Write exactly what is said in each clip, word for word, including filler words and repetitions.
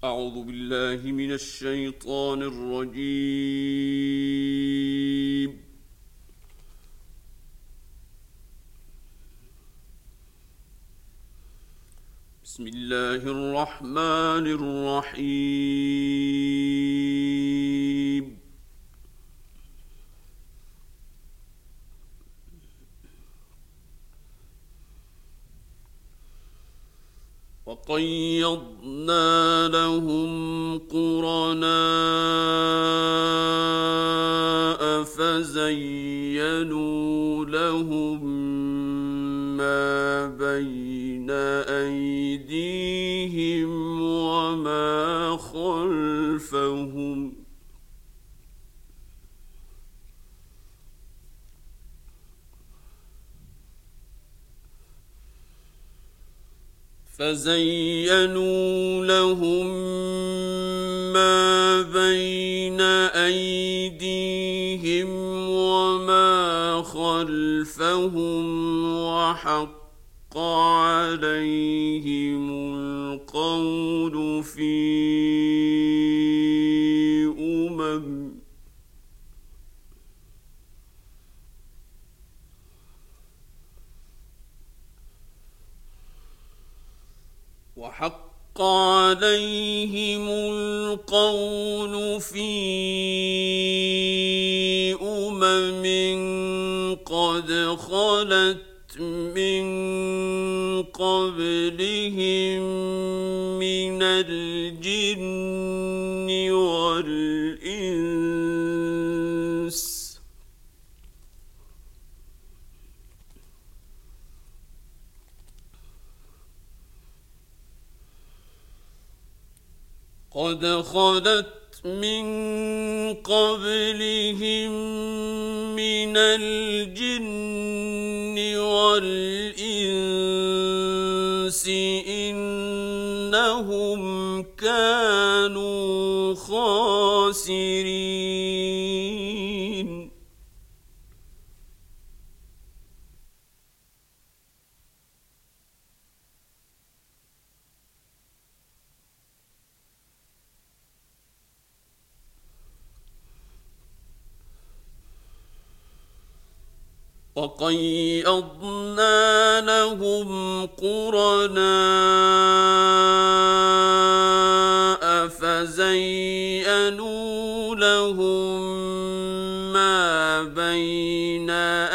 أعوذ بالله من الشيطان الرجيم. بسم الله الرحمن الرحيم. وقيضنا لهم قرناء فزينوا لهم ما بين أيديهم وما خلفهم فزينوا لهم ما بين أيديهم وما خلفهم وحق عليهم القول في أمم وحق عليهم القول في أمم قد خلت من قبلهم من الجن والإنس قد خلت من قبلهم من الجن والإنس إنهم كانوا خاسرين. وقيضنا لهم قرناء فزينوا لهم ما بين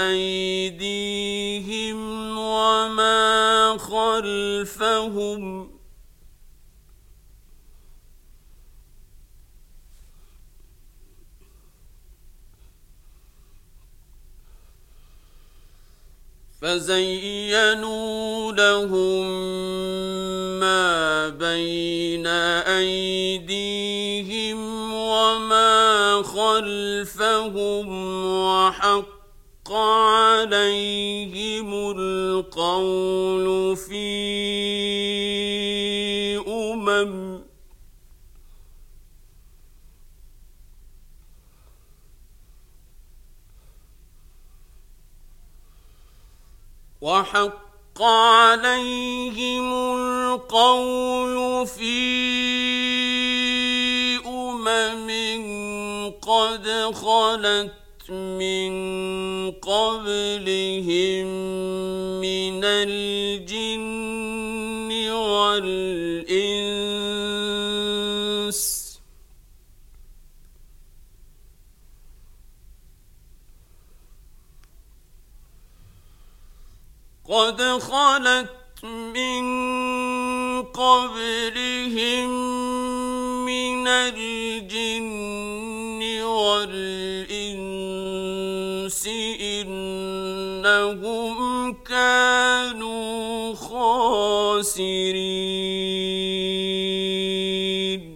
أيديهم وما خلفهم فزينوا لهم ما بين أيديهم وما خلفهم وحق عليهم القول في أمم وحق عليهم القول في أمم قد خلت من قبلهم من الجن والإنس قد خلت من قبلهم من الجن والإنس إنهم كانوا خاسرين.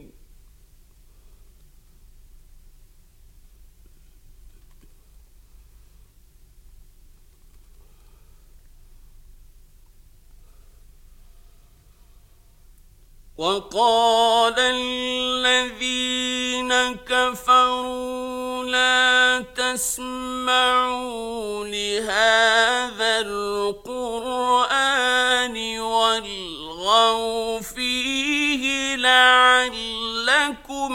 وقال الذين كفروا لا تسمعوا لهذا القرآن والغوا فيه لعلكم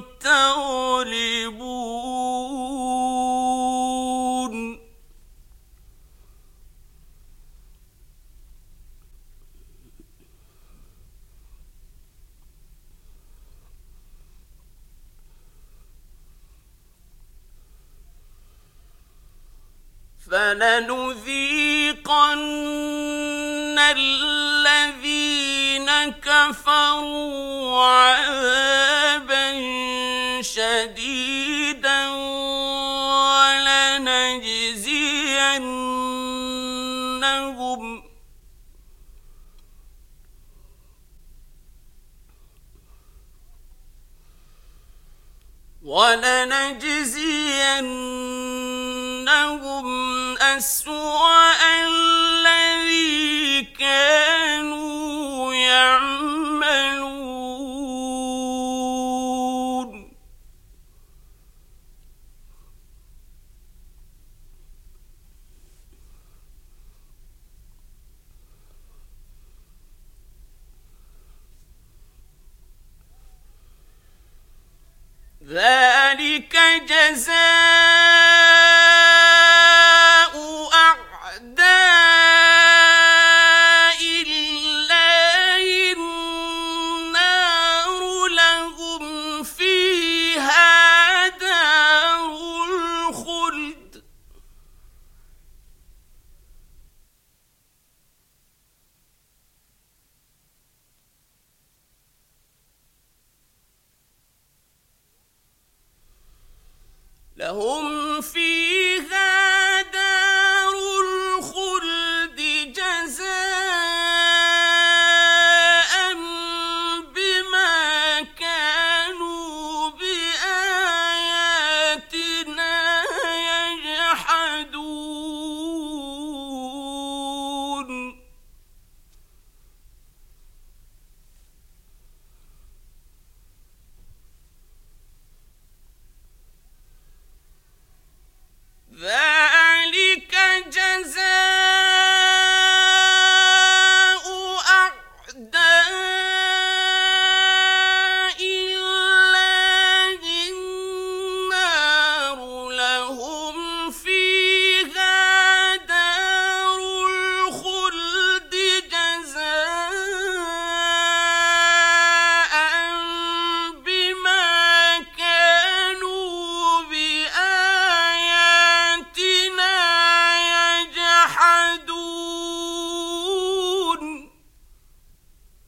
تغلبون فلنذيقن الذين كفروا عذابا شديدا ولنجزينهم ولنجزينهم أسوأ الذي كانوا يعملون ذلك جزاء أعداء الله النار لهم فيها دار الخلد لهم فيها دار الخلد جزاء بما كانوا بآياتنا يجحدون ذلك جزاء أعداء الله النار لهم فيها دار الخلد جزاء بما كانوا بآياتنا يجحدون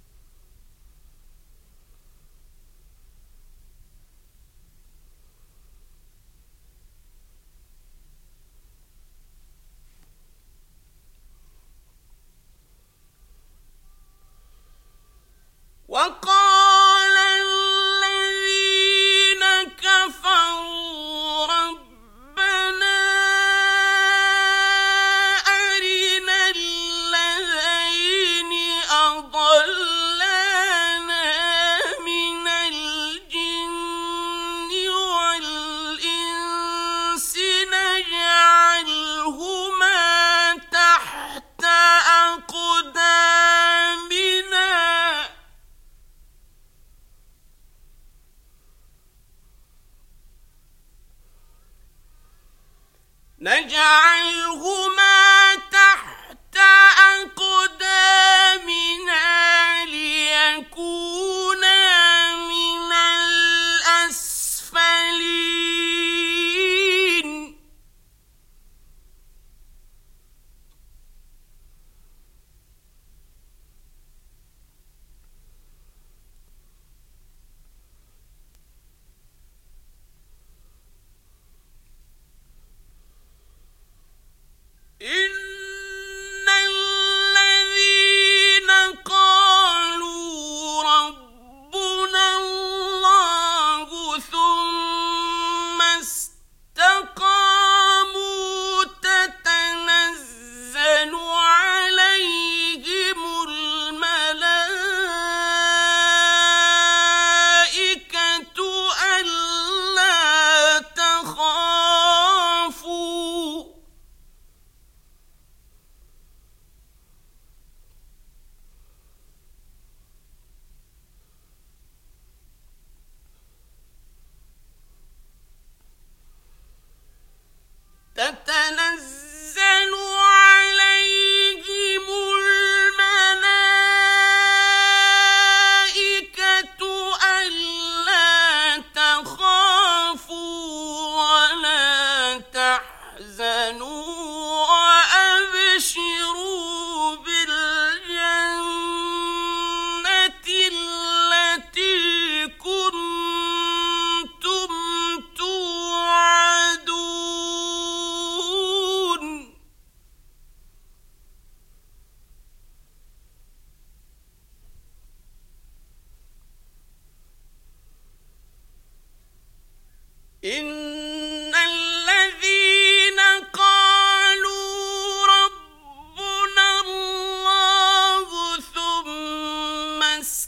إن الذين قالوا ربنا الله ثم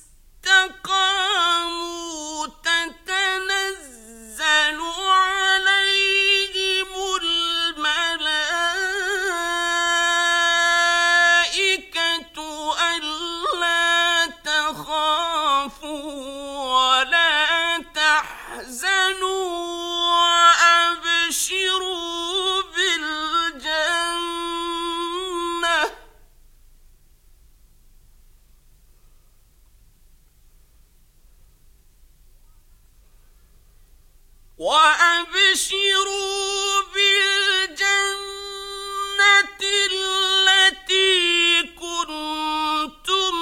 استقاموا تتنزل عليهم الملائكة ألا تخافوا ولا تحزنوا وأبشروا بالجنة وأبشروا بالجنة التي كنتم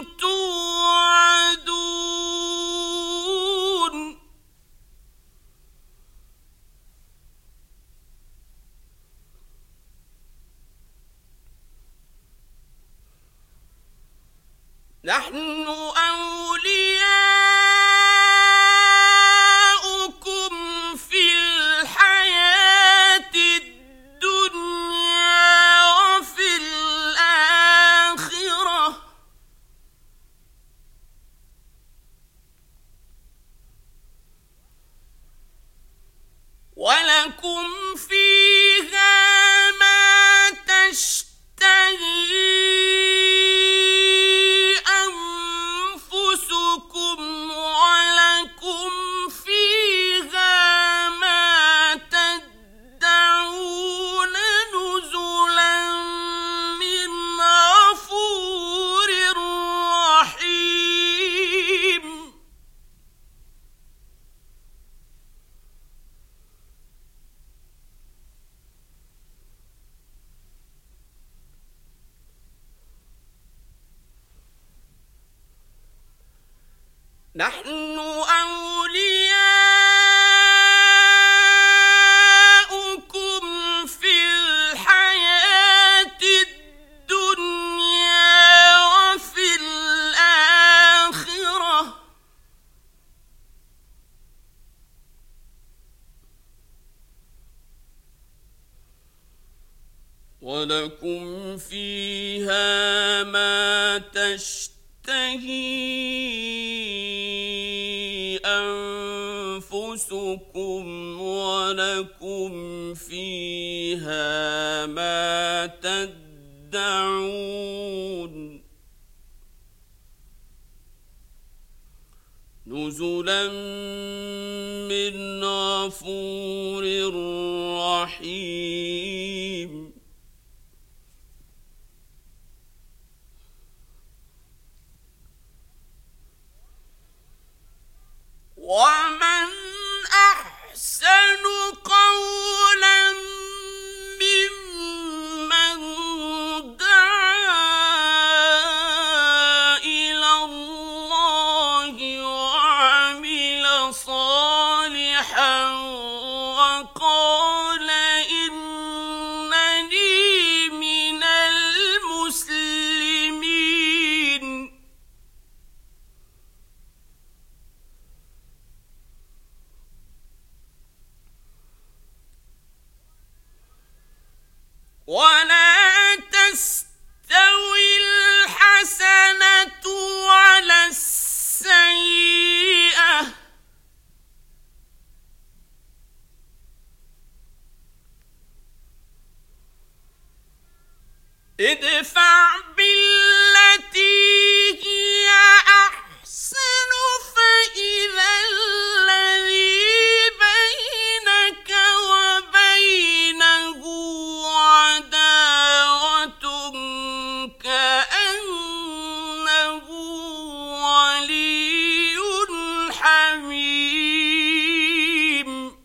توعدون نحن أولياؤكم في الحياة الدنيا وفي الآخرة ولكم فيها ما تشتهي أنفسكم ولكم فيها ما تدعون نزلا من غفور رحيم نحن أولياؤكم في الحياة الدنيا وفي الآخرة ولكم فيها ما تشتهي أنفسكم ولكم فيها ما تدعون نزلا من غفور رحيم ومن أحسن قولا ممن دعا إلى الله وعمل صالحا وقال إنني من المسلمين ولا تستوي الحسنة ولا السيئة ادفع بالتي هي أحسن فإذا الذي بينك وبينه عداوة كأنه ولي حميم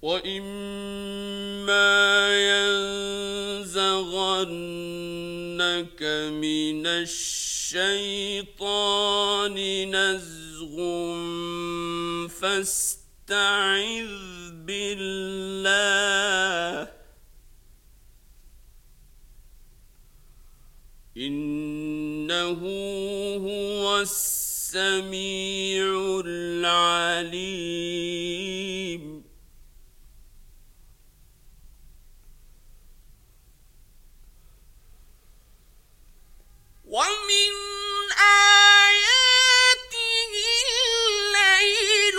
وإما ينزغنك من الشيطان نزغ فاستعذ بالله إنه هو السميع العليم ومن آياته الليل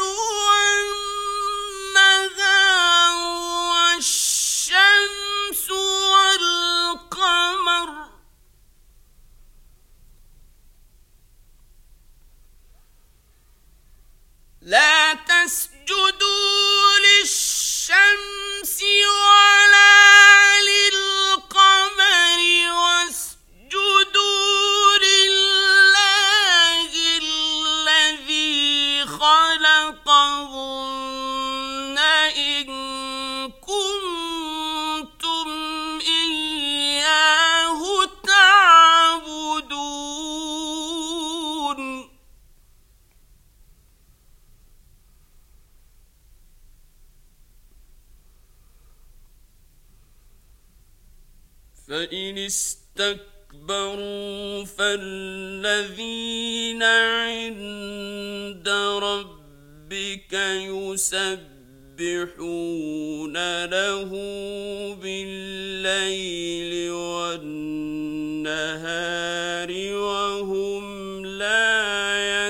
والنهار والشمس والقمر لا تسجدوا للشمس ولا للقمر واسجدوا لله الذي خلقهن إن كنتم إياه تعبدون فإن استكبروا فالذين عند ربك يسبحون له بالليل والنهار وهم لا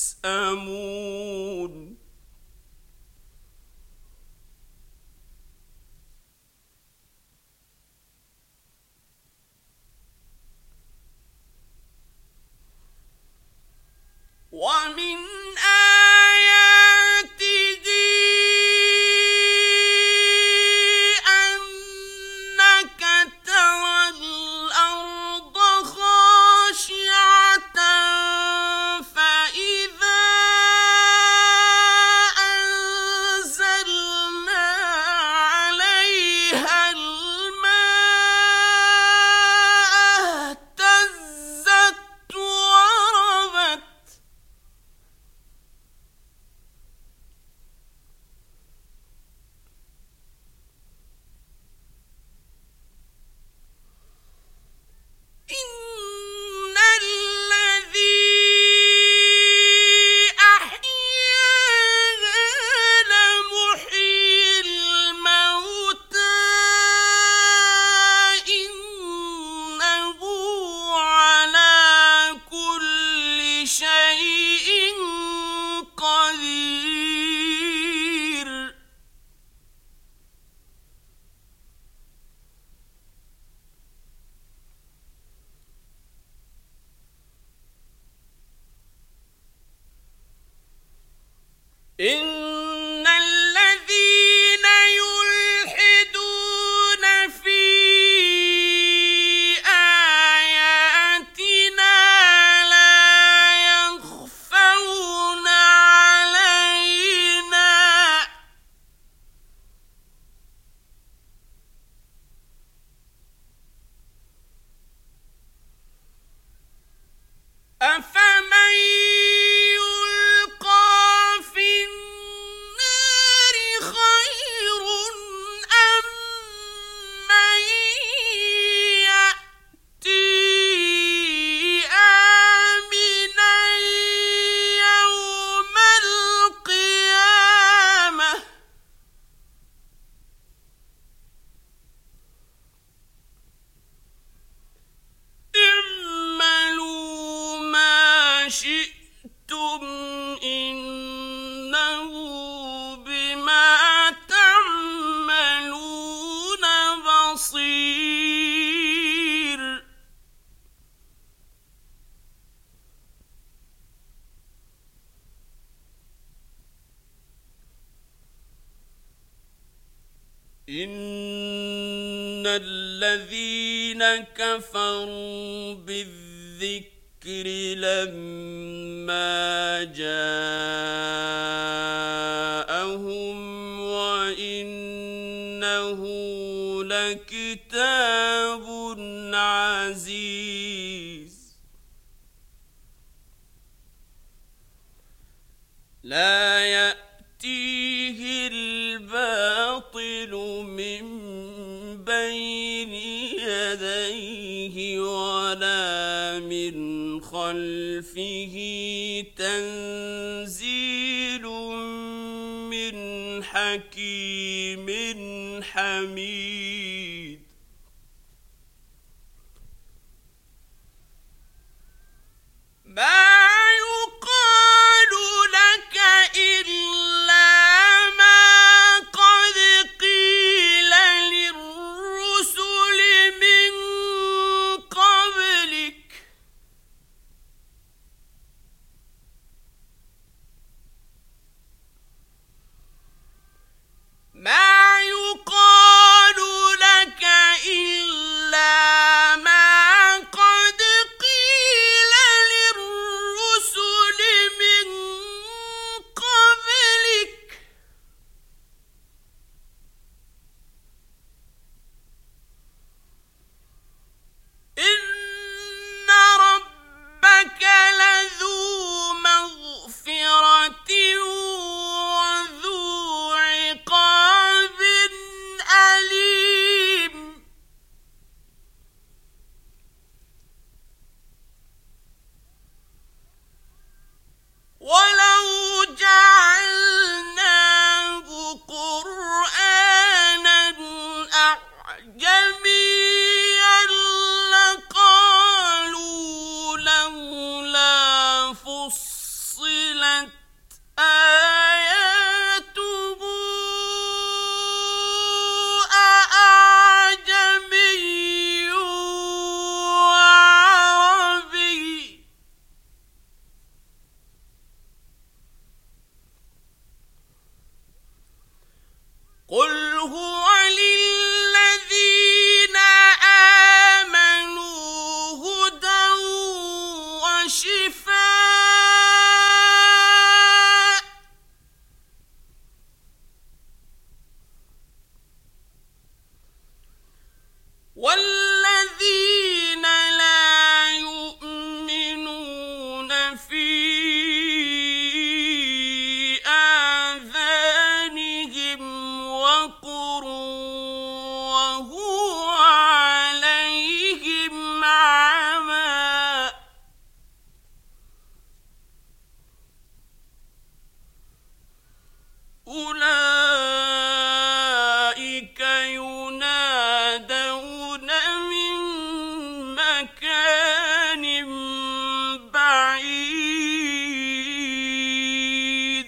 يسأمون ومن آياته أنك ترى الأرض خاشعة فإذا أنزلنا عليها الماء اهتزت وربت إن الذي أحياها لمحيي الموتى إنه على كل شيء قدير إن الذين يلحدون في آياتنا لا يخفون علينا أفمن يلقى في النار خير أم من يأتي آمنا يوم القيامة اعملوا ما شئتم إنه بما تعملون بصير إن الذين كفروا بالذكر لما جاءهم وإن لكتاب عزيز لا يأتيه الباطل من بين يديه ولا من خلفه تنزيل من حكيم حميد ما يقال لك إلا ما قد قيل للرسل من قبلك ما يقال لك إلا ما قد قيل للرسل من قبلك إن ربك لذو مغفرة وذو عقاب أليم ولو جعلناه قرآنا أعجميا لقالوا لولا فصلت آياته أأعجمي وعربي قل هو للذين آمنوا هدى وشفاء والذين لا يؤمنون في آذانهم وقر وهو عليهم عمى أولئك ينادون من مكان بعيد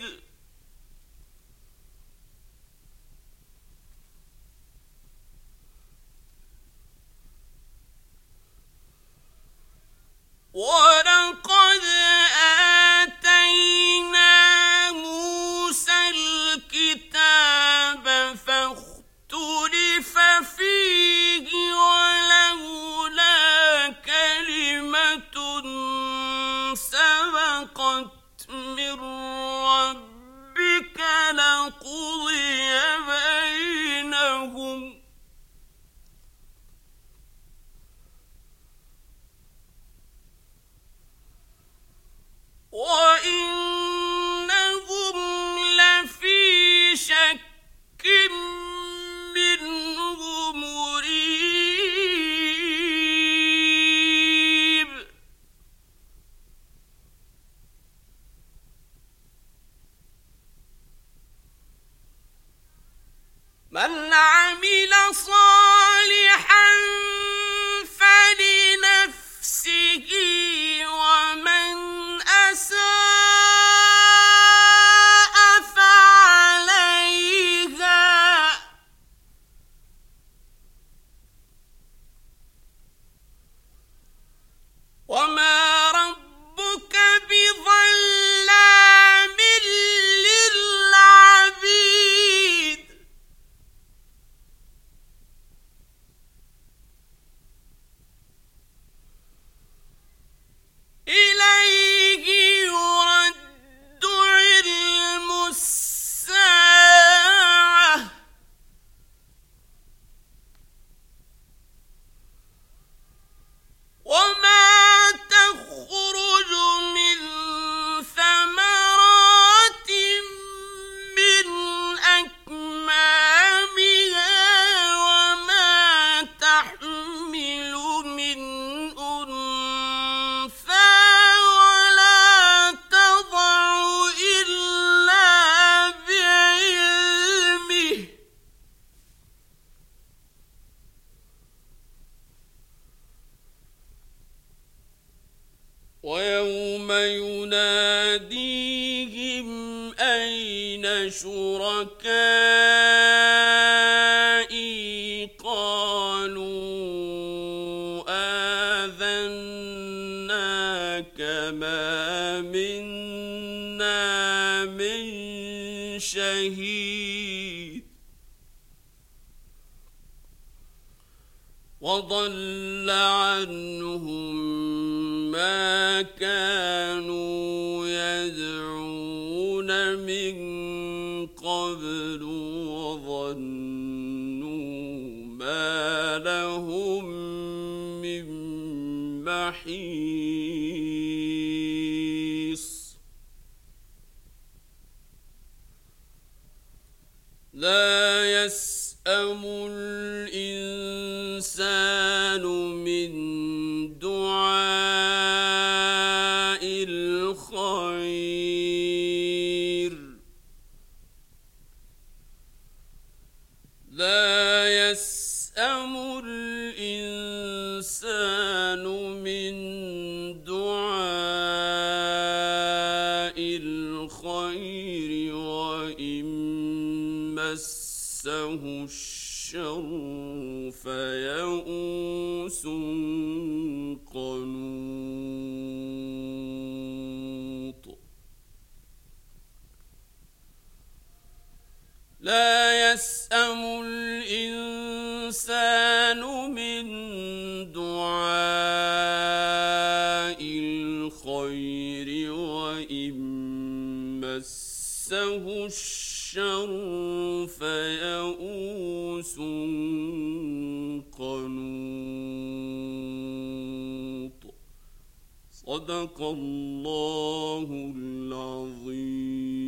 يوم يناديهم أين شركائي قالوا آذناك ما منا من شهيد وضل عنهم ما كانوا يدعون من قبل وظنوا ما لهم من محيص لا يسأم الإنسان من دعاء الخير لا يسأم الإنسان من دعاء الخير وإن مسه الشر فيئوس قنوط لا يسأم الإنسان من دعاء الخير وإن مسه الشر فيئوس قنوط صدق الله العظيم.